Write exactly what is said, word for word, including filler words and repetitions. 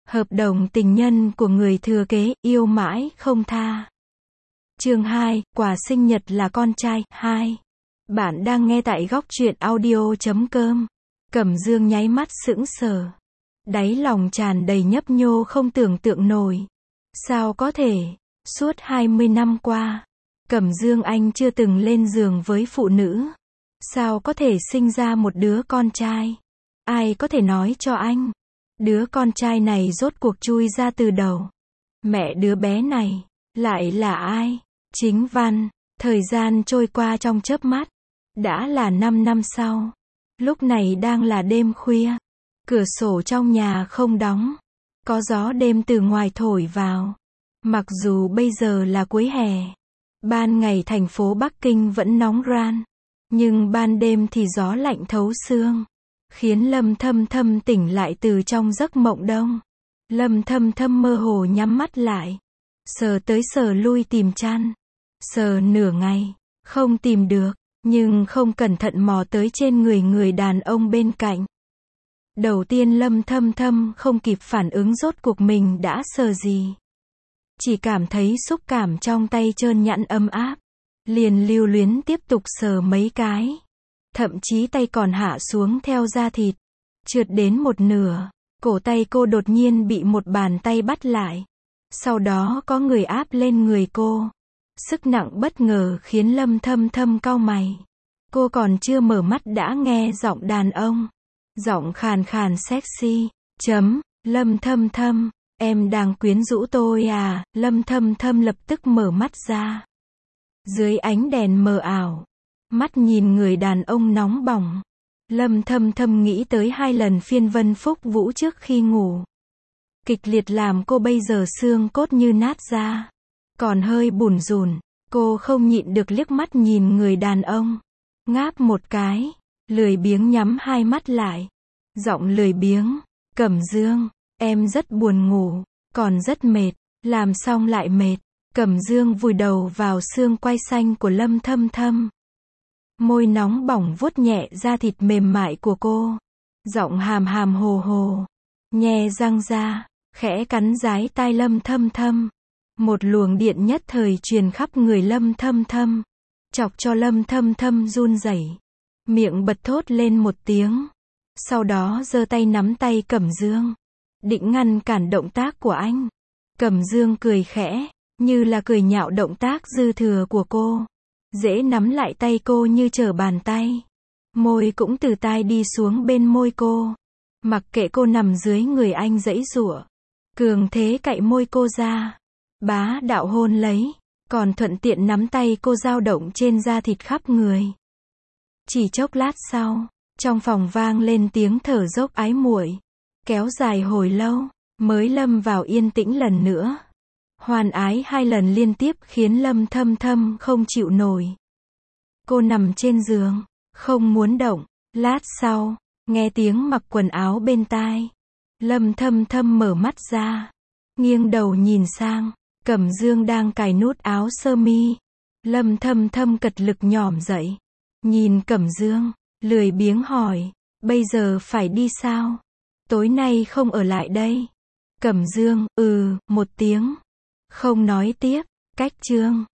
Hợp đồng tình nhân của người thừa kế, yêu mãi không tha. Chương hai, quà sinh nhật là con trai. hai. Bạn đang nghe tại góc truyện audio chấm com. Cẩm Dương nháy mắt sững sờ. Đáy lòng tràn đầy nhấp nhô không tưởng tượng nổi. Sao có thể? Suốt hai mươi năm qua, Cẩm Dương anh chưa từng lên giường với phụ nữ. Sao có thể sinh ra một đứa con trai? Ai có thể nói cho anh? Đứa con trai này rốt cuộc chui ra từ đầu. Mẹ đứa bé này, lại là ai? Chính Văn. Thời gian trôi qua trong chớp mắt. Đã là năm năm sau. Lúc này đang là đêm khuya. Cửa sổ trong nhà không đóng. Có gió đêm từ ngoài thổi vào. Mặc dù bây giờ là cuối hè. Ban ngày thành phố Bắc Kinh vẫn nóng ran. Nhưng ban đêm thì gió lạnh thấu xương. Khiến Lâm Thâm Thâm tỉnh lại từ trong giấc mộng đông. Lâm Thâm Thâm mơ hồ nhắm mắt lại. Sờ tới sờ lui tìm chăn. Sờ nửa ngày. Không tìm được. Nhưng không cẩn thận mò tới trên người người đàn ông bên cạnh. Đầu tiên Lâm Thâm Thâm không kịp phản ứng rốt cuộc mình đã sờ gì. Chỉ cảm thấy xúc cảm trong tay trơn nhẵn ấm áp. Liền lưu luyến tiếp tục sờ mấy cái. Thậm chí tay còn hạ xuống theo da thịt. Trượt đến một nửa, cổ tay cô đột nhiên bị một bàn tay bắt lại. Sau đó có người áp lên người cô. Sức nặng bất ngờ khiến Lâm Thâm Thâm cau mày. Cô còn chưa mở mắt đã nghe giọng đàn ông. Giọng khàn khàn sexy. Chấm, Lâm Thâm Thâm, em đang quyến rũ tôi à? Lâm Thâm Thâm lập tức mở mắt ra. Dưới ánh đèn mờ ảo. Mắt nhìn người đàn ông nóng bỏng. Lâm Thâm Thâm nghĩ tới hai lần phiên vân phúc vũ trước khi ngủ. Kịch liệt làm cô bây giờ xương cốt như nát ra. Còn hơi bủn rủn. Cô không nhịn được liếc mắt nhìn người đàn ông. Ngáp một cái. Lười biếng nhắm hai mắt lại. Giọng lười biếng. Cẩm Dương, em rất buồn ngủ. Còn rất mệt. Làm xong lại mệt. Cẩm Dương vùi đầu vào xương quai xanh của Lâm Thâm Thâm. Môi nóng bỏng vuốt nhẹ da thịt mềm mại của cô. Giọng hàm hàm hồ hồ. Nhe răng ra. Khẽ cắn dái tai Lâm Thâm Thâm. Một luồng điện nhất thời truyền khắp người Lâm Thâm Thâm. Chọc cho Lâm Thâm Thâm run rẩy. Miệng bật thốt lên một tiếng. Sau đó giơ tay nắm tay Cẩm Dương. Định ngăn cản động tác của anh. Cẩm Dương cười khẽ. Như là cười nhạo động tác dư thừa của cô. Dễ nắm lại tay cô như trở bàn tay. Môi cũng từ tai đi xuống bên môi cô. Mặc kệ cô nằm dưới người anh giãy giụa. Cường thế cạy môi cô ra. Bá đạo hôn lấy. Còn thuận tiện nắm tay cô dao động trên da thịt khắp người. Chỉ chốc lát sau. Trong phòng vang lên tiếng thở dốc ái muội. Kéo dài hồi lâu. Mới lâm vào yên tĩnh lần nữa. Hoan ái hai lần liên tiếp khiến Lâm Thâm Thâm không chịu nổi. Cô nằm trên giường, không muốn động. Lát sau, nghe tiếng mặc quần áo bên tai. Lâm Thâm Thâm mở mắt ra. Nghiêng đầu nhìn sang. Cẩm Dương đang cài nút áo sơ mi. Lâm Thâm Thâm cật lực nhỏm dậy. Nhìn Cẩm Dương, lười biếng hỏi. Bây giờ phải đi sao? Tối nay không ở lại đây. Cẩm Dương, ừ, một tiếng. Không nói tiếp. Cách chương.